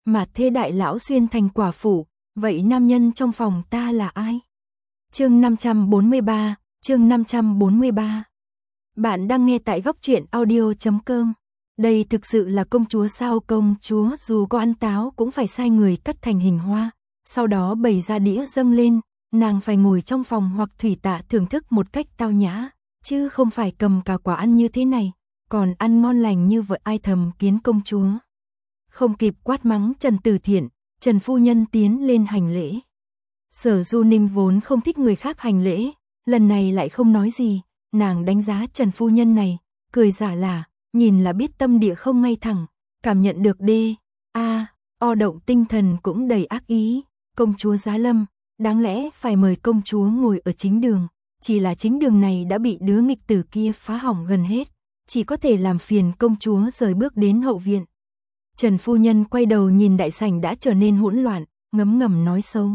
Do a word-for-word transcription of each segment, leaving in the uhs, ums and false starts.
mà thê đại lão xuyên thành quả phụ, vậy nam nhân trong phòng ta là ai? Chương năm trăm bốn mươi ba, chương năm trăm bốn mươi ba. Bạn đang nghe tại góc truyện audio chấm com. Đây thực sự là công chúa sao? Công chúa dù có ăn táo cũng phải sai người cắt thành hình hoa, sau đó bày ra đĩa dâng lên, nàng phải ngồi trong phòng hoặc thủy tạ thưởng thức một cách tao nhã, chứ không phải cầm cả quả ăn như thế này, còn ăn ngon lành như vậy. Ai thầm kiến công chúa. Không kịp quát mắng Trần Tử Thiện, Trần phu nhân tiến lên hành lễ. Sở Du Ninh vốn không thích người khác hành lễ, lần này lại không nói gì, nàng đánh giá Trần phu nhân này, cười giả lả, nhìn là biết tâm địa không ngay thẳng, cảm nhận được đê, a, o động tinh thần cũng đầy ác ý. Công chúa Giá Lâm, đáng lẽ phải mời công chúa ngồi ở chính đường, chỉ là chính đường này đã bị đứa nghịch tử kia phá hỏng gần hết, chỉ có thể làm phiền công chúa rời bước đến hậu viện. Trần phu nhân quay đầu nhìn đại sảnh đã trở nên hỗn loạn, ngấm ngầm nói xấu.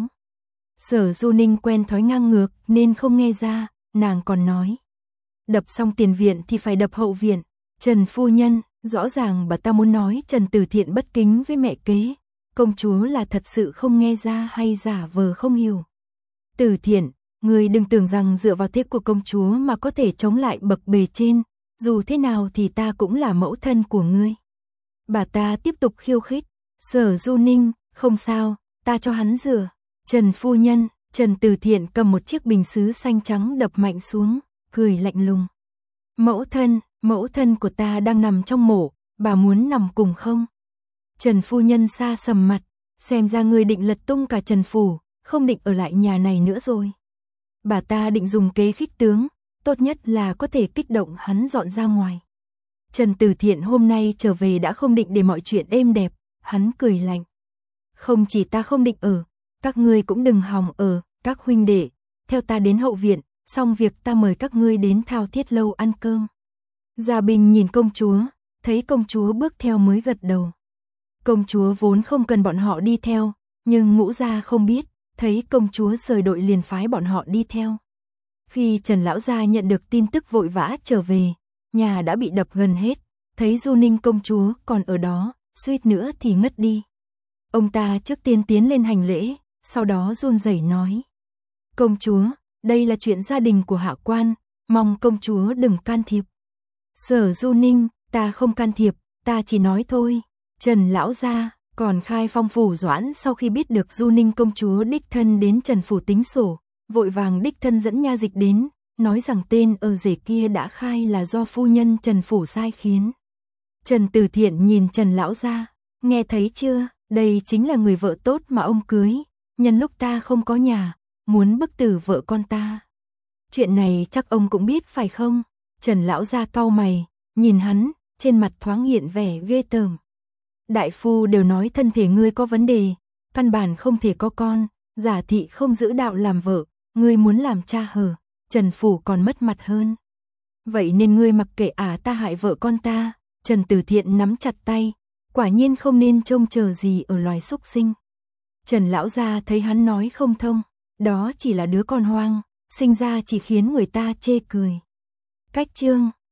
Sở Du Ninh quen thói ngang ngược nên không nghe ra, nàng còn nói. Đập xong tiền viện thì phải đập hậu viện. Trần phu nhân, rõ ràng bà ta muốn nói Trần Tử Thiện bất kính với mẹ kế. Công chúa là thật sự không nghe ra hay giả vờ không hiểu. Tử Thiện, ngươi đừng tưởng rằng dựa vào thế của công chúa mà có thể chống lại bậc bề trên, dù thế nào thì ta cũng là mẫu thân của ngươi. Bà ta tiếp tục khiêu khích. Sở Du Ninh, không sao, ta cho hắn rửa. Trần phu nhân, Trần Tử Thiện cầm một chiếc bình sứ xanh trắng đập mạnh xuống, cười lạnh lùng. Mẫu thân, mẫu thân của ta đang nằm trong mổ, bà muốn nằm cùng không? Trần phu nhân xa sầm mặt, xem ra ngươi định lật tung cả Trần phủ, không định ở lại nhà này nữa rồi. Bà ta định dùng kế khích tướng, tốt nhất là có thể kích động hắn dọn ra ngoài. Trần Tử Thiện hôm nay trở về đã không định để mọi chuyện êm đẹp, hắn cười lạnh. Không chỉ ta không định ở, các ngươi cũng đừng hòng ở, các huynh đệ, theo ta đến hậu viện, xong việc ta mời các ngươi đến Thao Thiết lâu ăn cơm. Gia Bình nhìn công chúa, thấy công chúa bước theo mới gật đầu. Công chúa vốn không cần bọn họ đi theo, nhưng Ngũ gia không biết, thấy công chúa rời đội liền phái bọn họ đi theo. Khi Trần lão gia nhận được tin tức vội vã trở về, nhà đã bị đập gần hết, thấy Du Ninh công chúa còn ở đó, suýt nữa thì ngất đi. Ông ta trước tiên tiến lên hành lễ, sau đó run rẩy nói. Công chúa, đây là chuyện gia đình của hạ quan, mong công chúa đừng can thiệp. Sở Du Ninh, ta không can thiệp, ta chỉ nói thôi. Trần lão gia, còn Khai Phong phủ Doãn sau khi biết được Du Ninh công chúa đích thân đến Trần phủ tính sổ, vội vàng đích thân dẫn nha dịch đến, nói rằng tên ở rể kia đã khai là do phu nhân Trần phủ sai khiến. Trần Tử Thiện nhìn Trần lão gia, nghe thấy chưa, đây chính là người vợ tốt mà ông cưới, nhân lúc ta không có nhà, muốn bức tử vợ con ta. Chuyện này chắc ông cũng biết phải không? Trần lão gia cau mày, nhìn hắn, trên mặt thoáng hiện vẻ ghê tởm. Đại phu đều nói thân thể ngươi có vấn đề, căn bản không thể có con, giả thị không giữ đạo làm vợ, ngươi muốn làm cha hờ, Trần phủ còn mất mặt hơn. Vậy nên ngươi mặc kệ ả ta hại vợ con ta. Trần Tử Thiện nắm chặt tay, quả nhiên không nên trông chờ gì ở loài súc sinh. Trần lão gia thấy hắn nói không thông, đó chỉ là đứa con hoang, sinh ra chỉ khiến người ta chê cười. Cách chương